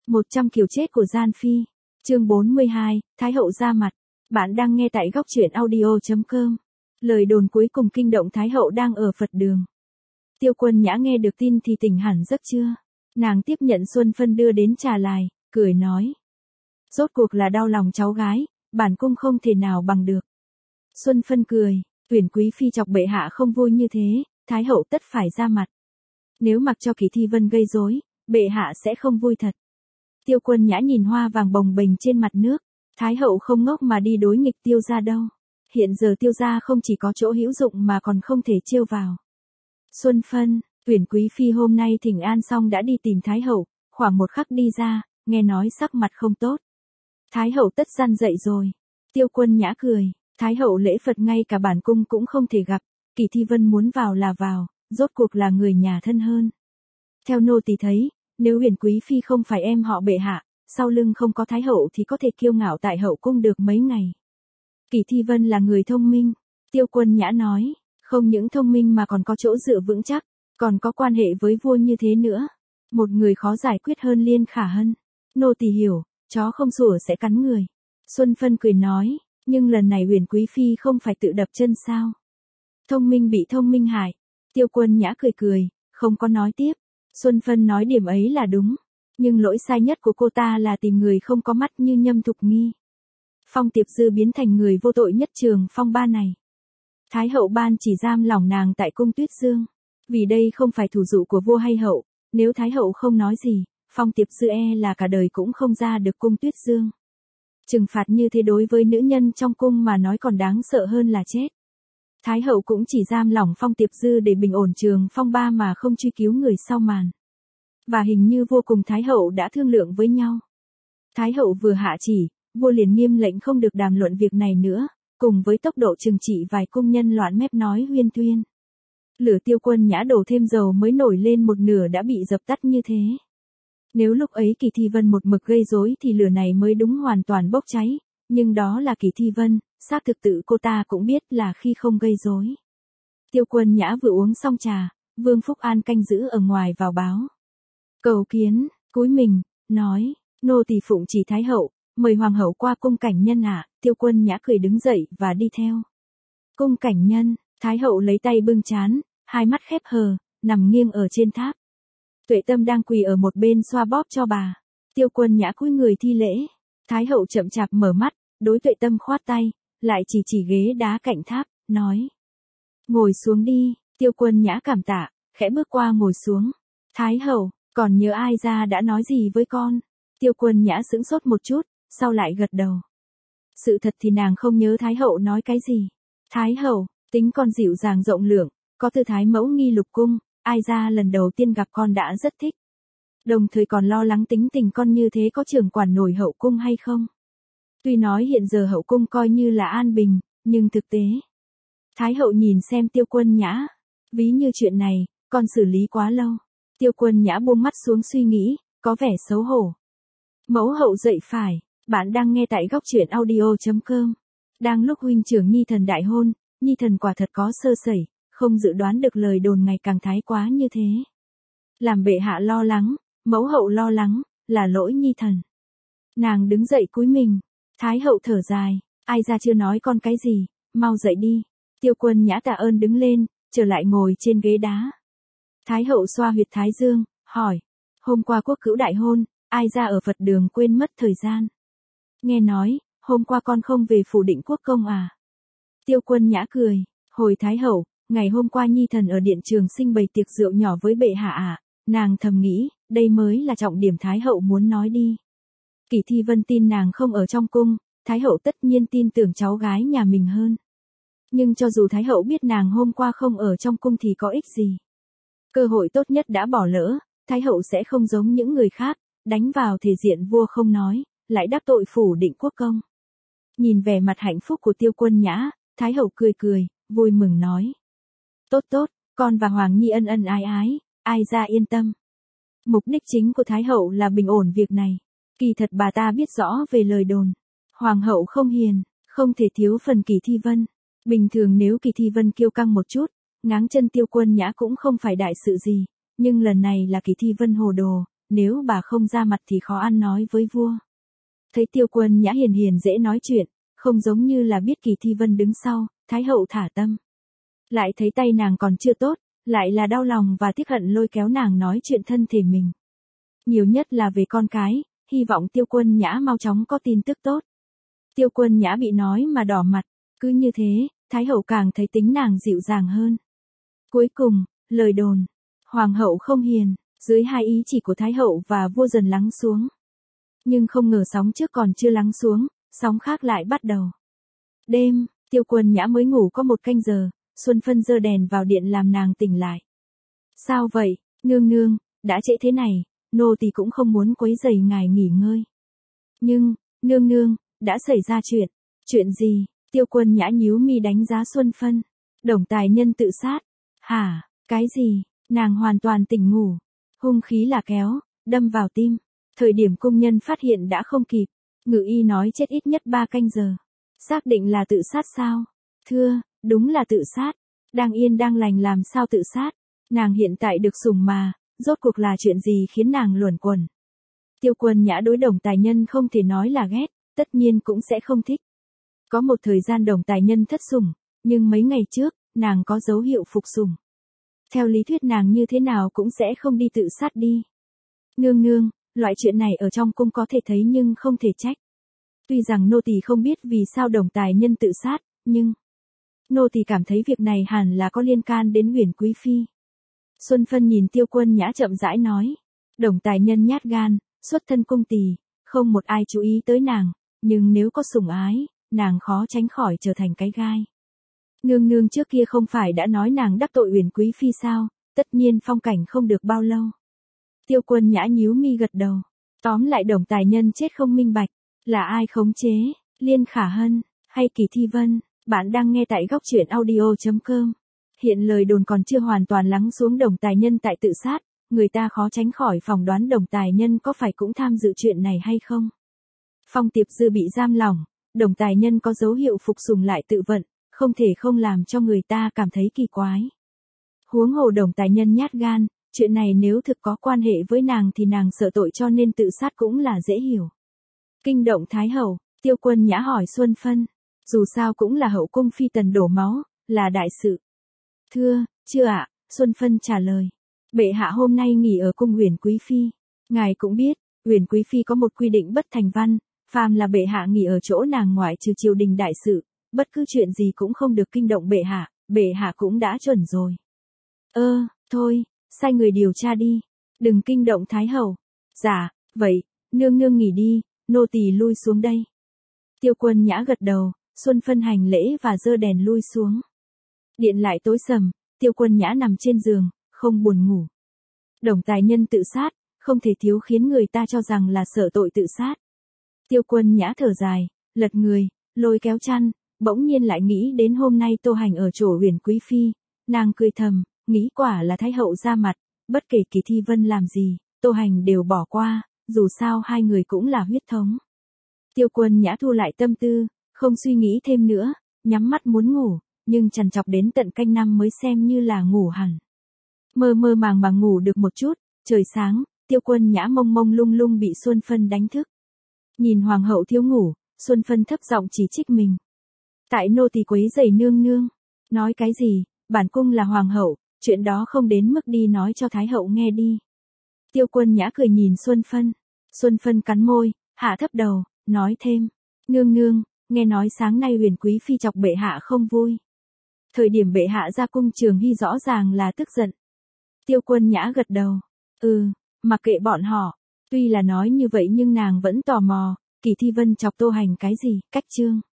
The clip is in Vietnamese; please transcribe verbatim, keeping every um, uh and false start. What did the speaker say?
một trăm kiểu chết của Gian Phi. Chương bốn mươi hai, Thái hậu ra mặt. Bạn đang nghe tại góc truyện audio chấm com. Lời đồn cuối cùng kinh động Thái hậu đang ở Phật đường. Tiêu Quân Nhã nghe được tin thì tỉnh hẳn giấc chưa. Nàng tiếp nhận Xuân Phân đưa đến trà lại, cười nói. Rốt cuộc là đau lòng cháu gái, bản cung không thể nào bằng được. Xuân Phân cười, Uyển Quý Phi chọc bệ hạ không vui như thế, Thái hậu tất phải ra mặt. Nếu mặc cho Kỳ Thi Vân gây rối, bệ hạ sẽ không vui thật. Tiêu Quân Nhã nhìn hoa vàng bồng bềnh trên mặt nước, Thái hậu không ngốc mà đi đối nghịch Tiêu gia đâu. Hiện giờ Tiêu gia không chỉ có chỗ hữu dụng mà còn không thể trêu vào. Xuân Phân, Uyển Quý Phi hôm nay thỉnh an xong đã đi tìm Thái hậu, khoảng một khắc đi ra, nghe nói sắc mặt không tốt. Thái hậu tất gian dậy rồi. Tiêu Quân Nhã cười, Thái hậu lễ Phật ngay cả bản cung cũng không thể gặp, Kỳ Thi Vân muốn vào là vào, rốt cuộc là người nhà thân hơn. Theo nô tỳ thấy, nếu Uyển Quý Phi không phải em họ bệ hạ, sau lưng không có Thái hậu thì có thể kiêu ngạo tại hậu cung được mấy ngày. Kỳ Thi Vân là người thông minh, Tiêu Quân Nhã nói, không những thông minh mà còn có chỗ dựa vững chắc, còn có quan hệ với vua như thế nữa. Một người khó giải quyết hơn Liên Khả Hân. Nô tỳ hiểu, chó không sủa sẽ cắn người. Xuân Phân cười nói, nhưng lần này Uyển Quý Phi không phải tự đập chân sao? Thông minh bị thông minh hại. Tiêu Quân Nhã cười cười, không có nói tiếp. Xuân Phân nói điểm ấy là đúng, nhưng lỗi sai nhất của cô ta là tìm người không có mắt như Nhâm Thục Nghi. Phong Tiệp Dư biến thành người vô tội nhất trường phong ba này. Thái hậu ban chỉ giam lỏng nàng tại cung Tuyết Dương, vì đây không phải thủ dụ của vua hay hậu, nếu Thái hậu không nói gì, Phong Tiệp Dư e là cả đời cũng không ra được cung Tuyết Dương. Trừng phạt như thế đối với nữ nhân trong cung mà nói còn đáng sợ hơn là chết. Thái hậu cũng chỉ giam lỏng Phong Tiệp Dư để bình ổn trường phong ba mà không truy cứu người sau màn. Và hình như vua cùng Thái hậu đã thương lượng với nhau. Thái hậu vừa hạ chỉ, vua liền nghiêm lệnh không được đàm luận việc này nữa, cùng với tốc độ trừng trị vài cung nhân loạn mép nói huyên thuyên. Lửa Tiêu Quân Nhã đổ thêm dầu mới nổi lên một nửa đã bị dập tắt như thế. Nếu lúc ấy Kỳ Thi Vân một mực gây rối thì lửa này mới đúng hoàn toàn bốc cháy, nhưng đó là Kỳ Thi Vân, xác thực tự cô ta cũng biết là khi không gây rối. Tiêu Quân Nhã vừa uống xong trà, Vương Phúc An canh giữ ở ngoài vào báo. Cầu kiến, cúi mình, nói, nô tỳ phụng chỉ Thái hậu, mời hoàng hậu qua cung cảnh nhân ạ. Tiêu Quân Nhã cười đứng dậy và đi theo. Cung cảnh nhân, Thái hậu lấy tay bưng trán, hai mắt khép hờ, nằm nghiêng ở trên tháp. Tuệ Tâm đang quỳ ở một bên xoa bóp cho bà. Tiêu Quân Nhã cúi người thi lễ. Thái hậu chậm chạp mở mắt, đối Tuệ Tâm khoát tay, lại chỉ chỉ ghế đá cạnh tháp, nói. Ngồi xuống đi. Tiêu Quân Nhã cảm tạ, khẽ bước qua ngồi xuống. Thái hậu, còn nhớ ai ra đã nói gì với con? Tiêu Quân Nhã sững sốt một chút, sau lại gật đầu. Sự thật thì nàng không nhớ Thái hậu nói cái gì. Thái hậu, tính con dịu dàng rộng lượng, có tư thái mẫu nghi lục cung, ai ra lần đầu tiên gặp con đã rất thích. Đồng thời còn lo lắng tính tình con như thế có trưởng quản nổi hậu cung hay không. Tuy nói hiện giờ hậu cung coi như là an bình, nhưng thực tế. Thái hậu nhìn xem Tiêu Quân Nhã. Ví như chuyện này, con xử lý quá lâu. Tiêu Quân Nhã buông mắt xuống suy nghĩ, có vẻ xấu hổ. Mẫu hậu dậy phải. Bạn đang nghe tại góc truyện audio chấm com. Đang lúc huynh trưởng Nhi thần đại hôn, Nhi thần quả thật có sơ sẩy, không dự đoán được lời đồn ngày càng thái quá như thế. Làm bệ hạ lo lắng, mẫu hậu lo lắng, là lỗi Nhi thần. Nàng đứng dậy cúi mình. Thái hậu thở dài, ai ra chưa nói con cái gì, mau dậy đi. Tiêu Quân Nhã tạ ơn đứng lên, trở lại ngồi trên ghế đá. Thái hậu xoa huyệt thái dương, hỏi, hôm qua quốc cữu đại hôn, ai ra ở Phật đường quên mất thời gian. Nghe nói, hôm qua con không về phủ Định Quốc công à? Tiêu Quân Nhã cười, hồi Thái hậu, ngày hôm qua Nhi thần ở điện Trường Sinh bày tiệc rượu nhỏ với bệ hạ à? Nàng thầm nghĩ, đây mới là trọng điểm Thái hậu muốn nói đi. Kỳ Thi Vân tin nàng không ở trong cung, Thái hậu tất nhiên tin tưởng cháu gái nhà mình hơn. Nhưng cho dù Thái hậu biết nàng hôm qua không ở trong cung thì có ích gì. Cơ hội tốt nhất đã bỏ lỡ, Thái hậu sẽ không giống những người khác, đánh vào thể diện vua không nói, lại đắc tội phủ Định Quốc công. Nhìn vẻ mặt hạnh phúc của Tiêu Quân Nhã, Thái hậu cười cười, vui mừng nói. Tốt tốt, con và Hoàng Nhi ân ân ái ái, ai ra yên tâm. Mục đích chính của Thái hậu là bình ổn việc này. Kỳ thật bà ta biết rõ về lời đồn. Hoàng hậu không hiền, không thể thiếu phần Kỳ Thi Vân. Bình thường nếu Kỳ Thi Vân kiêu căng một chút, ngáng chân Tiêu Quân Nhã cũng không phải đại sự gì. Nhưng lần này là Kỳ Thi Vân hồ đồ, nếu bà không ra mặt thì khó ăn nói với vua. Thấy Tiêu Quân Nhã hiền hiền dễ nói chuyện, không giống như là biết Kỳ Thi Vân đứng sau, Thái hậu thả tâm. Lại thấy tay nàng còn chưa tốt, lại là đau lòng và tiếc hận lôi kéo nàng nói chuyện thân thể mình. Nhiều nhất là về con cái, hy vọng Tiêu Quân Nhã mau chóng có tin tức tốt. Tiêu Quân Nhã bị nói mà đỏ mặt, cứ như thế, Thái hậu càng thấy tính nàng dịu dàng hơn. Cuối cùng, lời đồn, hoàng hậu không hiền, dưới hai ý chỉ của Thái hậu và vua dần lắng xuống. Nhưng không ngờ sóng trước còn chưa lắng xuống, sóng khác lại bắt đầu. Đêm, Tiêu Quân Nhã mới ngủ có một canh giờ, Xuân Phân giơ đèn vào điện làm nàng tỉnh lại. Sao vậy, nương nương, đã trễ thế này, nô tỳ cũng không muốn quấy rầy ngài nghỉ ngơi. Nhưng, nương nương, đã xảy ra chuyện. Chuyện gì? Tiêu Quân Nhã nhíu mi đánh giá Xuân Phân. Đồng tài nhân tự sát. Hả, cái gì? Nàng hoàn toàn tỉnh ngủ. Hung khí là kéo, đâm vào tim. Thời điểm công nhân phát hiện đã không kịp. Ngự y nói chết ít nhất ba canh giờ. Xác định là tự sát sao? Thưa, đúng là tự sát. Đang yên đang lành làm sao tự sát? Nàng hiện tại được sủng mà, rốt cuộc là chuyện gì khiến nàng luẩn quẩn? Tiêu Quân Nhã đối Đồng tài nhân không thể nói là ghét, tất nhiên cũng sẽ không thích. Có một thời gian Đồng tài nhân thất sủng, nhưng mấy ngày trước, nàng có dấu hiệu phục sủng. Theo lý thuyết nàng như thế nào cũng sẽ không đi tự sát đi. Nương nương, loại chuyện này ở trong cung có thể thấy nhưng không thể trách. Tuy rằng nô tỳ không biết vì sao Đồng tài nhân tự sát, nhưng nô tỳ cảm thấy việc này hẳn là có liên can đến Huyền quý phi. Xuân Phân nhìn Tiêu Quân Nhã chậm rãi nói, Đồng tài nhân nhát gan, xuất thân cung tỳ, không một ai chú ý tới nàng, nhưng nếu có sủng ái, nàng khó tránh khỏi trở thành cái gai. Nương nương trước kia không phải đã nói nàng đắc tội Huyền quý phi sao, tất nhiên phong cảnh không được bao lâu. Tiêu Quân Nhã nhíu mi gật đầu, tóm lại Đồng tài nhân chết không minh bạch, là ai khống chế, Liên Khả Hân, hay Kỳ Thi Vân. Bạn đang nghe tại góc truyện audio chấm com. Hiện lời đồn còn chưa hoàn toàn lắng xuống Đồng tài nhân tại tự sát, người ta khó tránh khỏi phỏng đoán Đồng tài nhân có phải cũng tham dự chuyện này hay không. Phong Tiệp Dư bị giam lỏng, Đồng tài nhân có dấu hiệu phục sủng lại tự vận, không thể không làm cho người ta cảm thấy kỳ quái. Huống hồ Đồng tài nhân nhát gan, chuyện này nếu thực có quan hệ với nàng thì nàng sợ tội cho nên tự sát cũng là dễ hiểu. Kinh động Thái hậu, Tiêu Quân Nhã hỏi Xuân Phân. Dù sao cũng là hậu cung phi tần đổ máu, là đại sự. Thưa, chưa ạ, Xuân Phân trả lời. Bệ hạ hôm nay nghỉ ở cung Huyền quý phi. Ngài cũng biết, Huyền quý phi có một quy định bất thành văn, phàm là bệ hạ nghỉ ở chỗ nàng ngoại trừ triều đình đại sự, bất cứ chuyện gì cũng không được kinh động bệ hạ, bệ hạ cũng đã chuẩn rồi. Ơ, thôi, sai người điều tra đi, đừng kinh động Thái hậu. Dạ, vậy, nương nương nghỉ đi, nô tỳ lui xuống đây. Tiêu Quân Nhã gật đầu. Xuân Phân hành lễ và giơ đèn lui xuống. Điện lại tối sầm, Tiêu Quân Nhã nằm trên giường, không buồn ngủ. Đồng tài nhân tự sát, không thể thiếu khiến người ta cho rằng là sợ tội tự sát. Tiêu Quân Nhã thở dài, lật người, lôi kéo chăn, bỗng nhiên lại nghĩ đến hôm nay Tô Hành ở chỗ Huyền quý phi, nàng cười thầm, nghĩ quả là Thái hậu ra mặt, bất kể Kỳ Thi Vân làm gì, Tô Hành đều bỏ qua, dù sao hai người cũng là huyết thống. Tiêu Quân Nhã thu lại tâm tư, không suy nghĩ thêm nữa, nhắm mắt muốn ngủ, nhưng trằn trọc đến tận canh năm mới xem như là ngủ hẳn. Mơ mơ màng màng ngủ được một chút, trời sáng, Tiêu Quân Nhã mông mông lung lung bị Xuân Phân đánh thức. Nhìn hoàng hậu thiếu ngủ, Xuân Phân thấp giọng chỉ trích mình. Tại nô tỳ quấy rầy nương nương, nói cái gì, bản cung là hoàng hậu, chuyện đó không đến mức đi nói cho Thái hậu nghe đi. Tiêu Quân Nhã cười nhìn Xuân Phân, Xuân Phân cắn môi, hạ thấp đầu, nói thêm, nương nương, nghe nói sáng nay Huyền quý phi chọc bệ hạ không vui. Thời điểm bệ hạ ra cung Trường Hy rõ ràng là tức giận. Tiêu Quân Nhã gật đầu. Ừ, mặc kệ bọn họ. Tuy là nói như vậy nhưng nàng vẫn tò mò, Kỳ Thi Vân chọc Tô Hành cái gì, cách chương.